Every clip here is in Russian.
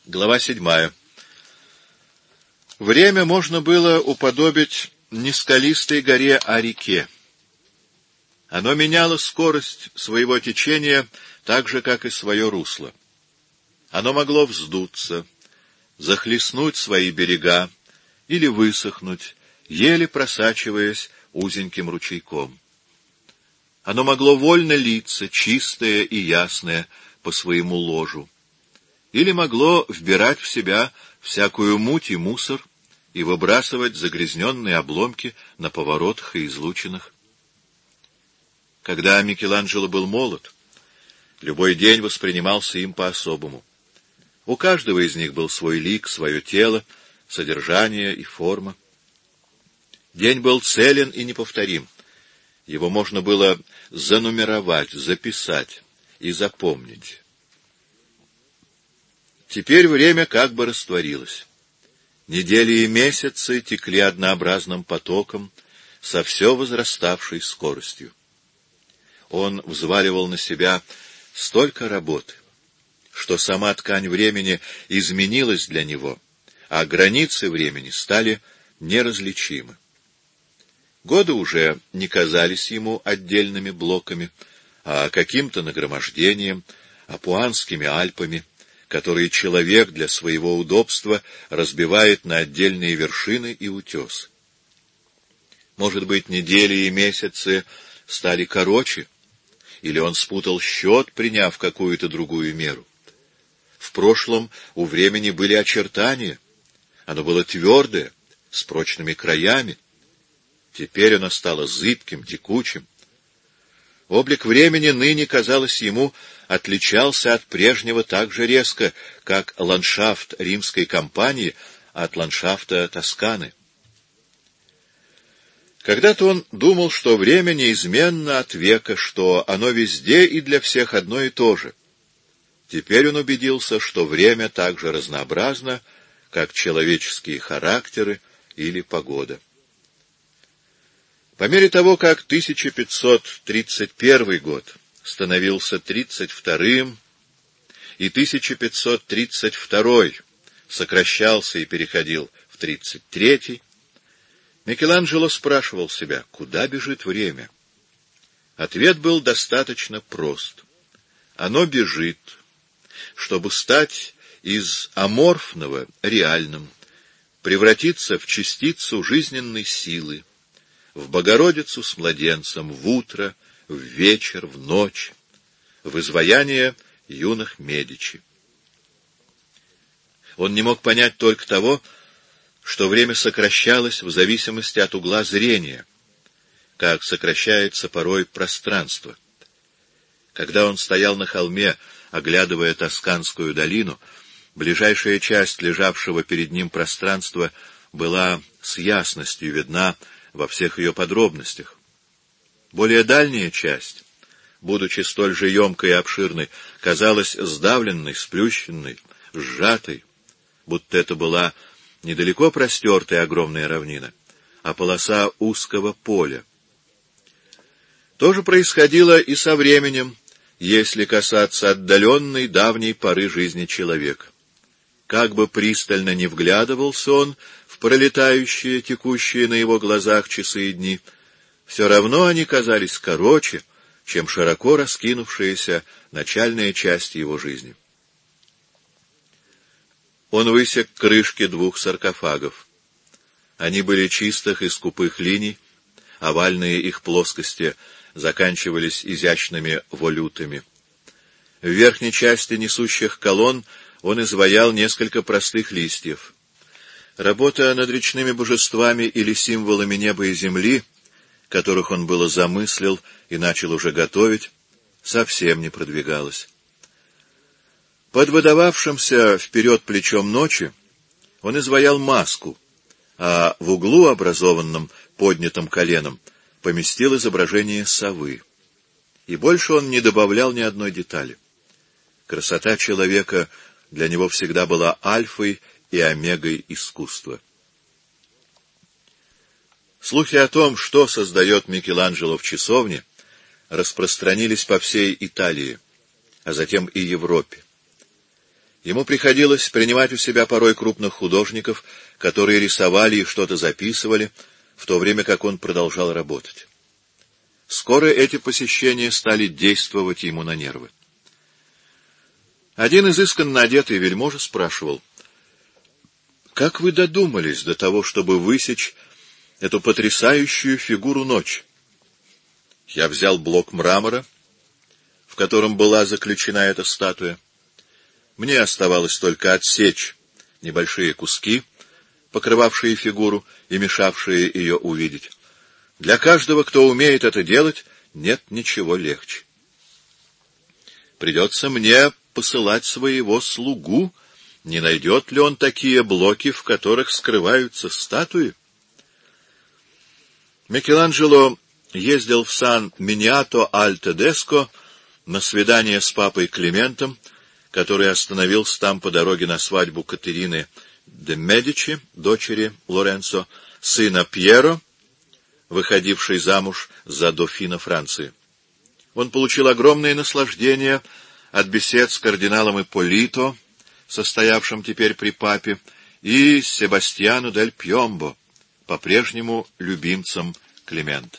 Глава 7. Время можно было уподобить не скалистой горе, а реке. Оно меняло скорость своего течения так же, как и свое русло. Оно могло вздуться, захлестнуть свои берега или высохнуть, еле просачиваясь узеньким ручейком. Оно могло вольно литься, чистое и ясное, по своему ложу, или могло вбирать в себя всякую муть и мусор и выбрасывать загрязненные обломки на поворотах и излучинах. Когда Микеланджело был молод, любой день воспринимался им по-особому. У каждого из них был свой лик, свое тело, содержание и форма. День был целен и неповторим. Его можно было занумеровать, записать и запомнить. Теперь время как бы растворилось. Недели и месяцы текли однообразным потоком со все возраставшей скоростью. Он взваливал на себя столько работы, что сама ткань времени изменилась для него, а границы времени стали неразличимы. Годы уже не казались ему отдельными блоками, а каким-то нагромождением, Апуанскими Альпами, которые человек для своего удобства разбивает на отдельные вершины и утесы. Может быть, недели и месяцы стали короче, или он спутал счет, приняв какую-то другую меру. В прошлом у времени были очертания, оно было твердое, с прочными краями. Теперь оно стало зыбким, текучим. Облик времени ныне, казалось ему, отличался от прежнего так же резко, как ландшафт римской кампании от ландшафта Тосканы. Когда-то он думал, что время неизменно от века, что оно везде и для всех одно и то же. Теперь он убедился, что время так же разнообразно, как человеческие характеры или погода. По мере того, как 1531 год становился 32-м, и 1532 сокращался и переходил в 33-й, Микеланджело спрашивал себя, куда бежит время. Ответ был достаточно прост. Оно бежит, чтобы стать из аморфного реальным, превратиться в частицу жизненной силы, в Богородицу с младенцем, в утро, в вечер, в ночь, в изваяние юных Медичи. Он не мог понять только того, что время сокращалось в зависимости от угла зрения, как сокращается порой пространство. Когда он стоял на холме, оглядывая Тосканскую долину, ближайшая часть лежавшего перед ним пространства была с ясностью видна во всех ее подробностях. Более дальняя часть, будучи столь же емкой и обширной, казалась сдавленной, сплющенной, сжатой, будто это была недалеко простертая огромная равнина, а полоса узкого поля. То же происходило и со временем, если касаться отдаленной давней поры жизни человека. Как бы пристально ни вглядывался он в пролетающие, текущие на его глазах часы и дни, все равно они казались короче, чем широко раскинувшаяся начальная часть его жизни. Он высек крышки 2 саркофагов. Они были чистых и скупых линий, овальные их плоскости заканчивались изящными волютами. В верхней части несущих колонн он изваял несколько простых листьев. Работа над речными божествами или символами неба и земли, которых он было замыслил и начал уже готовить, совсем не продвигалась. Под выдававшимся вперед плечом ночи он изваял маску, а в углу, образованном поднятым коленом, поместил изображение совы. И больше он не добавлял ни одной детали. Красота человека для него всегда была альфой и омегой искусства. Слухи о том, что создает Микеланджело в часовне, распространились по всей Италии, а затем и Европе. Ему приходилось принимать у себя порой крупных художников, которые рисовали и что-то записывали, в то время как он продолжал работать. Скоро эти посещения стали действовать ему на нервы. Один изысканно одетый вельможа спрашивал: «Как вы додумались до того, чтобы высечь эту потрясающую фигуру ночи?» Я взял блок мрамора, в котором была заключена эта статуя. Мне оставалось только отсечь небольшие куски, покрывавшие фигуру и мешавшие ее увидеть. Для каждого, кто умеет это делать, нет ничего легче. Придется мне посылать своего слугу, не найдет ли он такие блоки, в которых скрываются статуи. Микеланджело ездил в Сан-Миниато-аль-Тедеско на свидание с папой Климентом, который остановился там по дороге на свадьбу Катерины де Медичи, дочери Лоренцо, сына Пьеро, выходившей замуж за дофина Франции. Он получил огромное наслаждение от бесед с кардиналом Ипполито, состоявшим теперь при папе, и Себастьяно дель Пьомбо, по-прежнему любимцем Климента.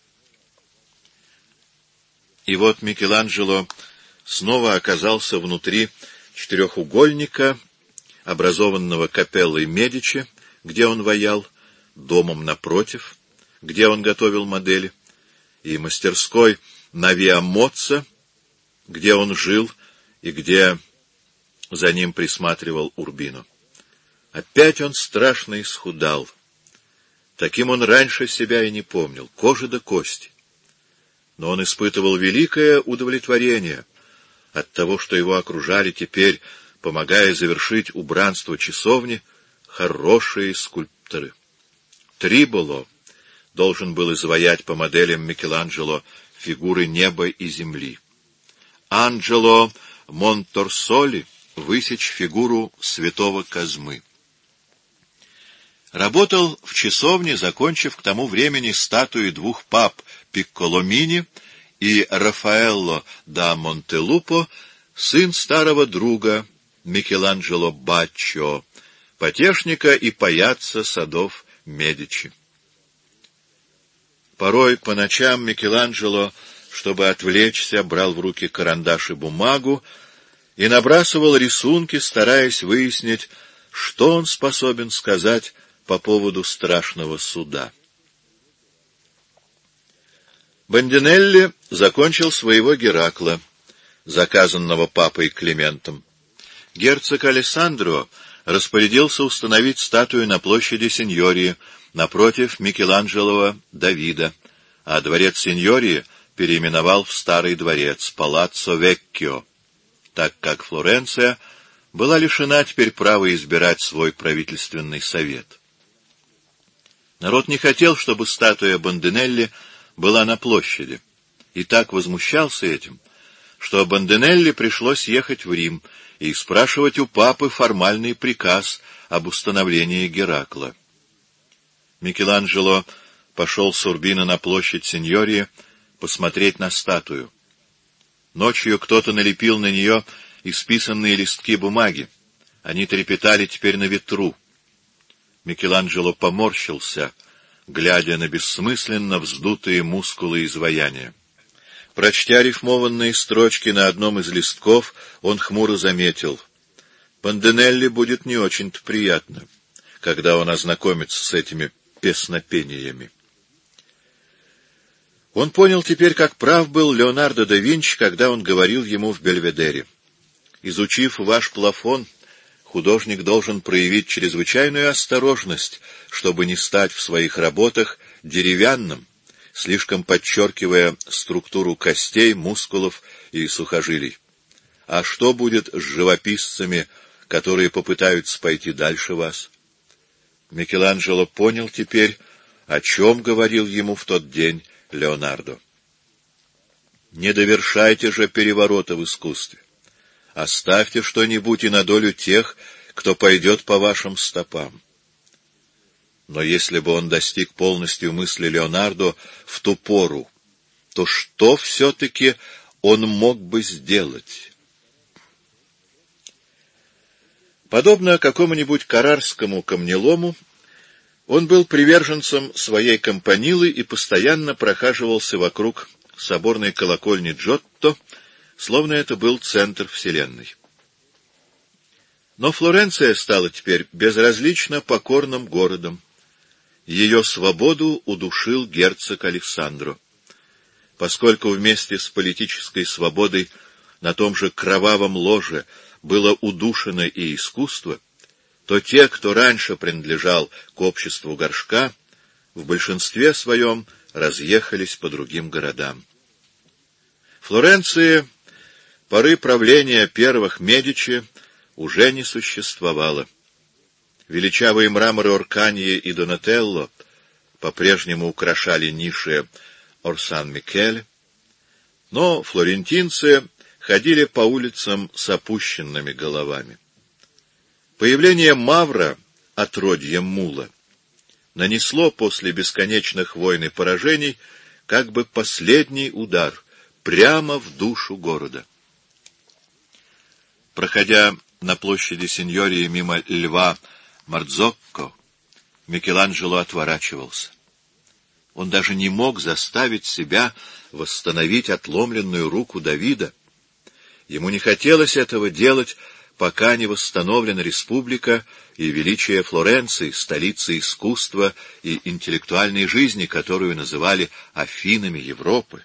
И вот Микеланджело снова оказался внутри четырехугольника, образованного капеллой Медичи, где он ваял, домом напротив, где он готовил модели, и мастерской на Виа Моцца, где он жил и где за ним присматривал Урбино. Опять он страшно исхудал. Таким он раньше себя и не помнил, кожа до кости. Но он испытывал великое удовлетворение от того, что его окружали теперь, помогая завершить убранство часовни, хорошие скульпторы. Триболо должен был изваять по моделям Микеланджело фигуры неба и земли. Анджело Монторсоли высечь фигуру святого Козьмы. Работал в часовне, закончив к тому времени статуи двух пап Пикколомини и Рафаэлло да Монтелупо, сын старого друга Микеланджело Баччо, потешника и паяца садов Медичи. Порой по ночам Микеланджело, чтобы отвлечься, брал в руки карандаш и бумагу и набрасывал рисунки, стараясь выяснить, что он способен сказать по поводу страшного суда. Бандинелли закончил своего Геракла, заказанного папой Климентом. Герцог Алессандро распорядился установить статую на площади Синьории напротив Микеланджелова Давида, а дворец Синьории переименовал в Старый дворец Палаццо Веккио, так как Флоренция была лишена теперь права избирать свой правительственный совет. Народ не хотел, чтобы статуя Бандинелли была на площади, и так возмущался этим, что Бандинелли пришлось ехать в Рим и спрашивать у папы формальный приказ об установлении Геракла. Микеланджело пошел с Урбино на площадь Синьории посмотреть на статую. Ночью кто-то налепил на нее исписанные листки бумаги. Они трепетали теперь на ветру. Микеланджело поморщился, глядя на бессмысленно вздутые мускулы изваяния. Прочтя рифмованные строчки на одном из листков, он хмуро заметил: Бандинелли будет не очень-то приятно, когда он ознакомится с этими песнопениями. Он понял теперь, как прав был Леонардо да Винчи, когда он говорил ему в Бельведере: «Изучив ваш плафон, художник должен проявить чрезвычайную осторожность, чтобы не стать в своих работах деревянным, слишком подчеркивая структуру костей, мускулов и сухожилий. А что будет с живописцами, которые попытаются пойти дальше вас?» Микеланджело понял теперь, о чем говорил ему в тот день Леонардо. «Не довершайте же переворота в искусстве. Оставьте что-нибудь и на долю тех, кто пойдет по вашим стопам». Но если бы он достиг полностью мысли Леонардо в ту пору, то что все-таки он мог бы сделать? Подобно какому-нибудь каррарскому камнелому, он был приверженцем своей компанилы и постоянно прохаживался вокруг соборной колокольни Джотто, словно это был центр вселенной. Но Флоренция стала теперь безразлично покорным городом. Ее свободу удушил герцог Алессандро. Поскольку вместе с политической свободой на том же кровавом ложе было удушено и искусство, то те, кто раньше принадлежал к обществу горшка, в большинстве своем разъехались по другим городам. Флоренции поры правления первых Медичи уже не существовало. Величавые мраморы Орканьи и Донателло по-прежнему украшали ниши Орсан-Микеле, но флорентинцы ходили по улицам с опущенными головами. Появление Мавра, отродья Мула, нанесло после бесконечных войн и поражений как бы последний удар прямо в душу города. Проходя на площади Синьории мимо льва Мардзокко, Микеланджело отворачивался. Он даже не мог заставить себя восстановить отломленную руку Давида. Ему не хотелось этого делать, пока не восстановлена республика и величие Флоренции, столицы искусства и интеллектуальной жизни, которую называли Афинами Европы.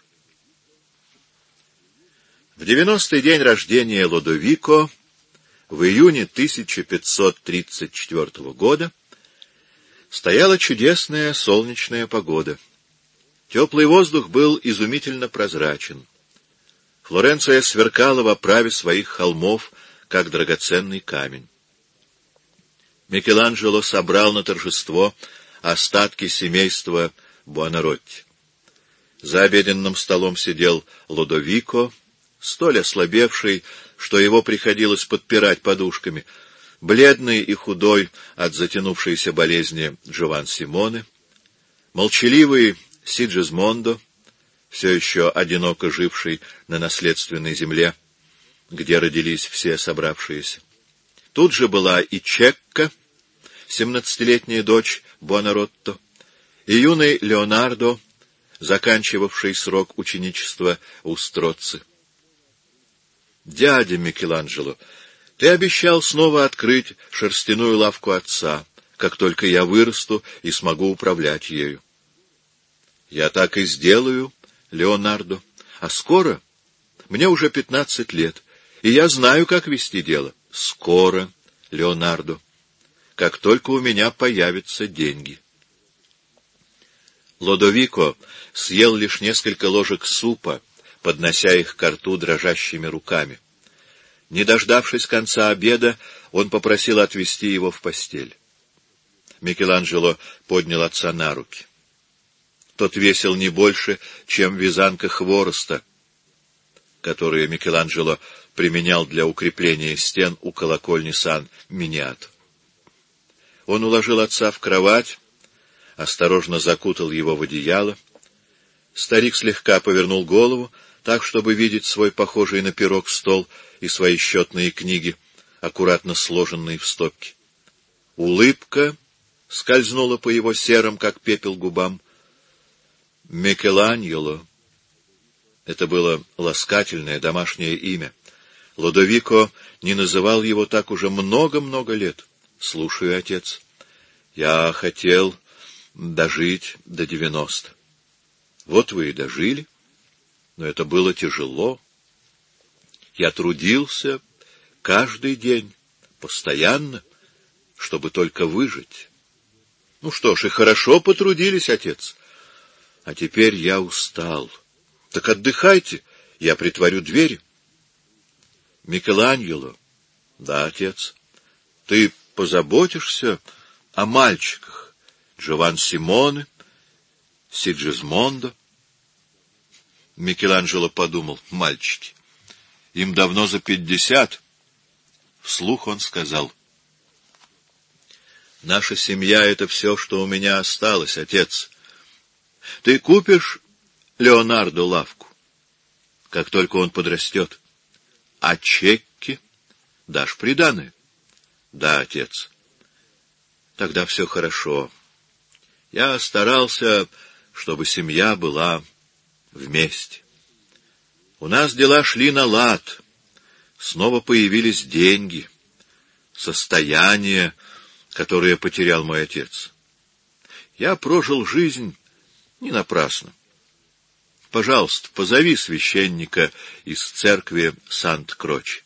В 90-й день рождения Лодовико, в июне 1534 года, стояла чудесная солнечная погода. Теплый воздух был изумительно прозрачен. Флоренция сверкала в оправе своих холмов, как драгоценный камень. Микеланджело собрал на торжество остатки семейства Буонаротти. За обеденным столом сидел Лодовико, столь ослабевший, что его приходилось подпирать подушками, бледный и худой от затянувшейся болезни Джован Симоне, молчаливый Сиджисмондо, все еще одиноко живший на наследственной земле, где родились все собравшиеся. Тут же была и Чекка, 17-летняя дочь Буонаротто, и юный Леонардо, заканчивавший срок ученичества у Строцци. «Дядя Микеланджело, ты обещал снова открыть шерстяную лавку отца, как только я вырасту и смогу управлять ею». «Я так и сделаю, Леонардо. А скоро? Мне уже 15 лет, и я знаю, как вести дело». «Скоро, Леонардо, как только у меня появятся деньги». Лодовико съел лишь несколько ложек супа, поднося их ко рту дрожащими руками. Не дождавшись конца обеда, он попросил отвезти его в постель. Микеланджело поднял отца на руки. Тот весил не больше, чем вязанка хвороста, которую Микеланджело применял для укрепления стен у колокольни Сан-Миниато. Он уложил отца в кровать, осторожно закутал его в одеяло. Старик слегка повернул голову, так, чтобы видеть свой похожий на пирог стол и свои счетные книги, аккуратно сложенные в стопки. Улыбка скользнула по его серым, как пепел, губам. Микеланджело. Это было ласкательное домашнее имя. Лодовико не называл его так уже много-много лет. «Слушаю, отец. Я хотел дожить до 90. Вот вы и дожили. Но это было тяжело. Я трудился каждый день, постоянно, чтобы только выжить. Ну что ж, и хорошо потрудились, отец. А теперь я устал. Так отдыхайте, я притворю двери». «Микеланджело». «Да, отец. Ты позаботишься о мальчиках? Джован Симоне, Сиджисмондо». Микеланджело подумал: мальчики. Им давно за 50. Вслух он сказал: «Наша семья — это все, что у меня осталось, отец. Ты купишь Леонардо лавку, как только он подрастет, а чекки дашь приданое». Да, отец. Тогда все хорошо. Я старался, чтобы семья была вместе. У нас дела шли на лад. Снова появились деньги, состояние, которое потерял мой отец. Я прожил жизнь не напрасно. Пожалуйста, позови священника из церкви Сант-Кроче.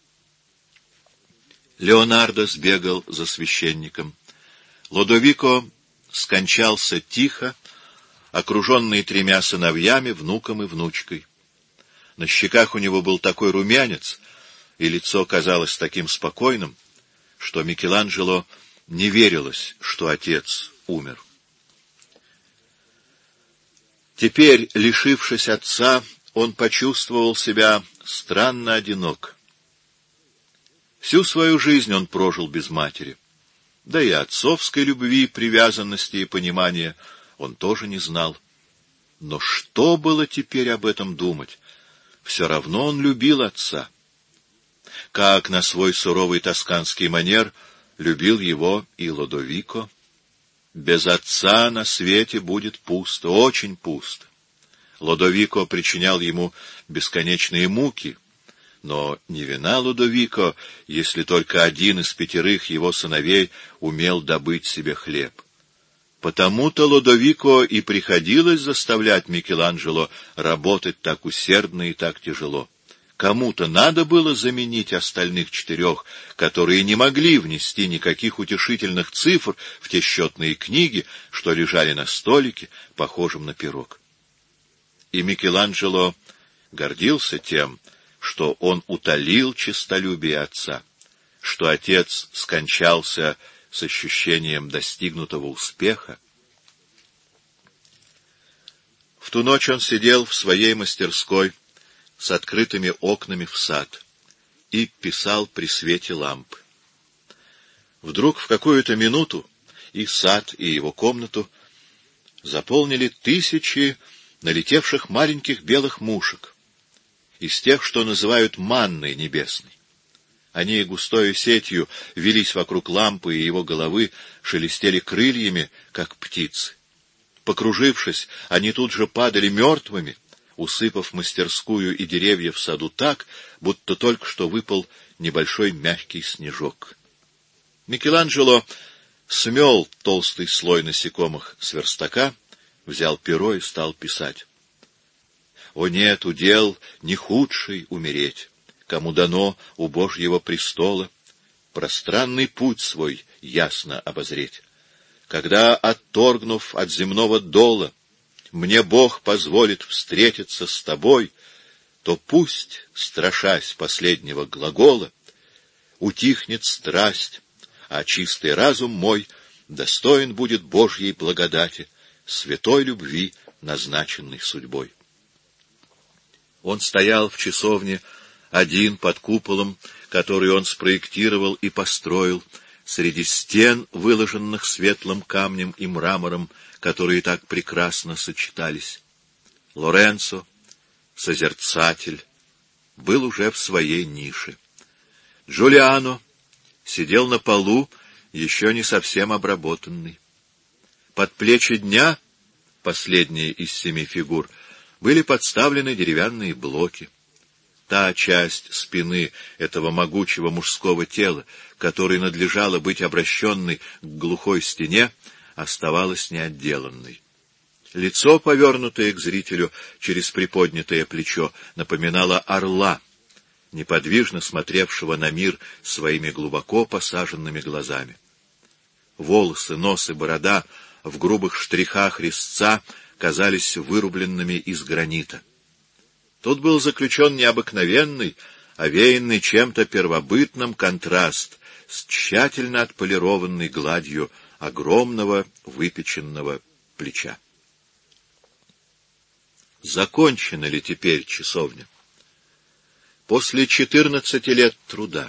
Леонардо сбегал за священником. Лодовико скончался тихо, окруженный 3 сыновьями, внуком и внучкой. На щеках у него был такой румянец, и лицо казалось таким спокойным, что Микеланджело не верилось, что отец умер. Теперь, лишившись отца, он почувствовал себя странно одинок. Всю свою жизнь он прожил без матери. Да и отцовской любви, привязанности и понимания он тоже не знал. Но что было теперь об этом думать? Все равно он любил отца. Как на свой суровый тосканский манер любил его и Лодовико. Без отца на свете будет пусто, очень пусто. Лодовико причинял ему бесконечные муки, но не вина Лодовико, если только один из 5 его сыновей умел добыть себе хлеб. Потому-то Лодовико и приходилось заставлять Микеланджело работать так усердно и так тяжело. Кому-то надо было заменить остальных 4, которые не могли внести никаких утешительных цифр в те счетные книги, что лежали на столике, похожем на пирог. И Микеланджело гордился тем, что он утолил честолюбие отца, что отец скончался с ощущением достигнутого успеха. В ту ночь он сидел в своей мастерской с открытыми окнами в сад и писал при свете лампы. Вдруг в какую-то минуту и сад, и его комнату заполнили 1000 налетевших маленьких белых мушек, из тех, что называют манной небесной. Они густою сетью вились вокруг лампы и его головы, шелестели крыльями, как птицы. Покружившись, они тут же падали мертвыми, усыпав мастерскую и деревья в саду так, будто только что выпал небольшой мягкий снежок. Микеланджело смел толстый слой насекомых с верстака, взял перо и стал писать. «О нет, удел не худший умереть, кому дано у Божьего престола пространный путь свой ясно обозреть. Когда, отторгнув от земного дола, мне Бог позволит встретиться с тобой, то пусть, страшась последнего глагола, утихнет страсть, а чистый разум мой достоин будет Божьей благодати, святой любви, назначенной судьбой». Он стоял в часовне один под куполом, который он спроектировал и построил, среди стен, выложенных светлым камнем и мрамором, которые так прекрасно сочетались. Лоренцо, созерцатель, был уже в своей нише. Джулиано сидел на полу, еще не совсем обработанный. Под плечи дня, последние из 7 фигур, были подставлены деревянные блоки. Та часть спины этого могучего мужского тела, которой надлежало быть обращенной к глухой стене, оставалась неотделанной. Лицо, повернутое к зрителю через приподнятое плечо, напоминало орла, неподвижно смотревшего на мир своими глубоко посаженными глазами. Волосы, нос и борода в грубых штрихах резца казались вырубленными из гранита. Тут был заключен необыкновенный, овеянный чем-то первобытным контраст с тщательно отполированной гладью огромного выпеченного плеча. Закончена ли теперь часовня? После 14 лет труда,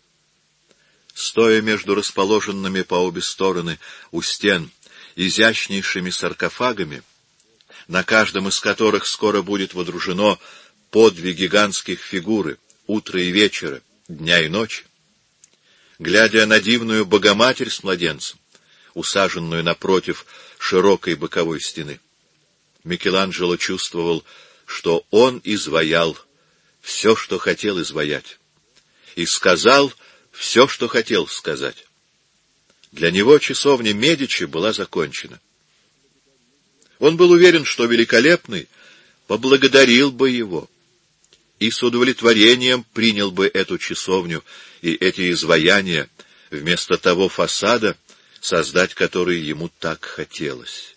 стоя между расположенными по обе стороны у стен изящнейшими саркофагами, на каждом из которых скоро будет водружено по 2 гигантских фигуры утра и вечера, дня и ночи, глядя на дивную Богоматерь с младенцем, усаженную напротив широкой боковой стены. Микеланджело чувствовал, что он изваял все, что хотел изваять, и сказал все, что хотел сказать. Для него часовня Медичи была закончена. Он был уверен, что Великолепный поблагодарил бы его и с удовлетворением принял бы эту часовню и эти изваяния вместо того фасада, создать который ему так хотелось.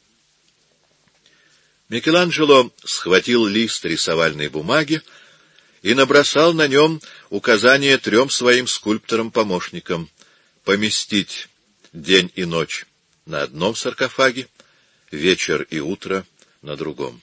Микеланджело схватил лист рисовальной бумаги и набросал на нем указания 3 своим скульпторам-помощникам поместить день и ночь на одном саркофаге, вечер и утро на другом.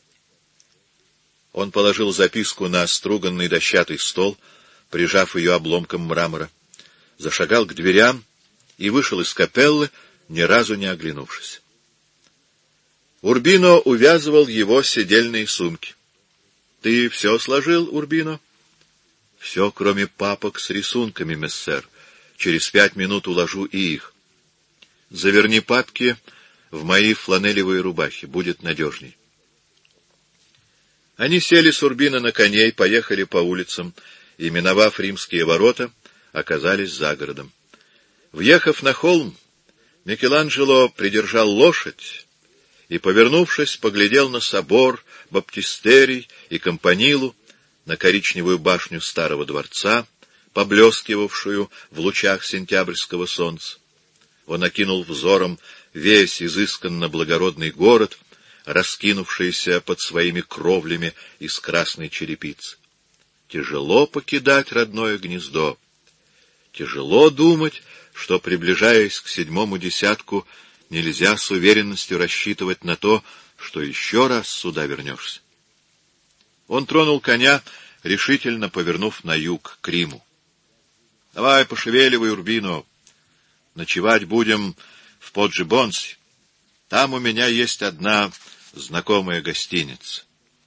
Он положил записку на струганный дощатый стол, прижав ее обломком мрамора, зашагал к дверям и вышел из капеллы, ни разу не оглянувшись. Урбино увязывал его седельные сумки. — Ты все сложил, Урбино? — Все, кроме папок с рисунками, мессер. Через 5 минут уложу и их. Заверни папки в мои фланелевые рубахи, будет надежней. Они сели с Урбино на коней, поехали по улицам и, миновав римские ворота, оказались за городом. Въехав на холм, Микеланджело придержал лошадь и, повернувшись, поглядел на собор, баптистерий и кампанилу, на коричневую башню старого дворца, поблескивавшую в лучах сентябрьского солнца. Он окинул взором весь изысканно благородный город, раскинувшийся под своими кровлями из красной черепицы. Тяжело покидать родное гнездо. Тяжело думать, что, приближаясь к 7-му десятку, нельзя с уверенностью рассчитывать на то, что еще раз сюда вернешься. Он тронул коня, решительно повернув на юг, к Риму. — Давай, пошевеливай, Урбино. Ночевать будем в Поджи-Бонси. Там у меня есть одна знакомая гостиница.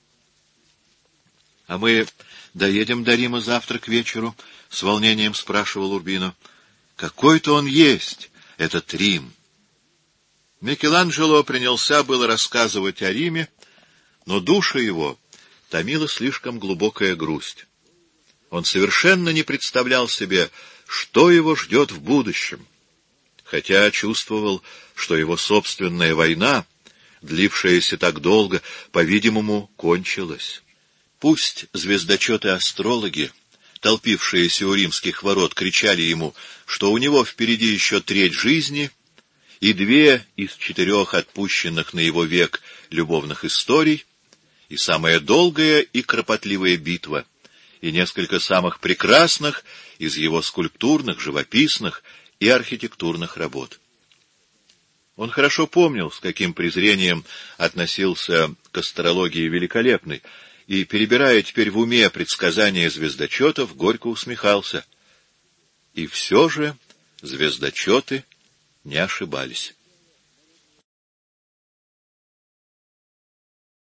— А мы доедем до Рима завтра к вечеру? — с волнением спрашивал Урбино. — Какой-то он есть, этот Рим. Микеланджело принялся было рассказывать о Риме, но душу его томила слишком глубокая грусть. Он совершенно не представлял себе, что его ждет в будущем, хотя чувствовал, что его собственная война, длившаяся так долго, по-видимому, кончилась. Пусть звездочеты-астрологи, толпившиеся у римских ворот, кричали ему, что у него впереди еще 1/3 жизни и 2 из 4 отпущенных на его век любовных историй, и самая долгая и кропотливая битва, и несколько самых прекрасных из его скульптурных, живописных и архитектурных работ. Он хорошо помнил, с каким презрением относился к астрологии Великолепный, и, перебирая теперь в уме предсказания звездочетов, горько усмехался. И все же звездочеты не ошибались.